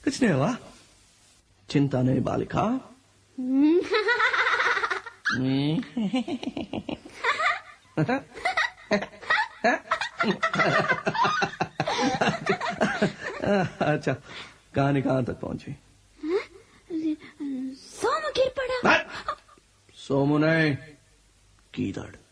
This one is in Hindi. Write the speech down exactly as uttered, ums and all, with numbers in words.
कुछ नहीं हुआ, चिंता नहीं बालिका। अच्छा, कहानी कहां तक पहुंची? सोमू गिर पड़ा। सोमू नहीं, कीदड़।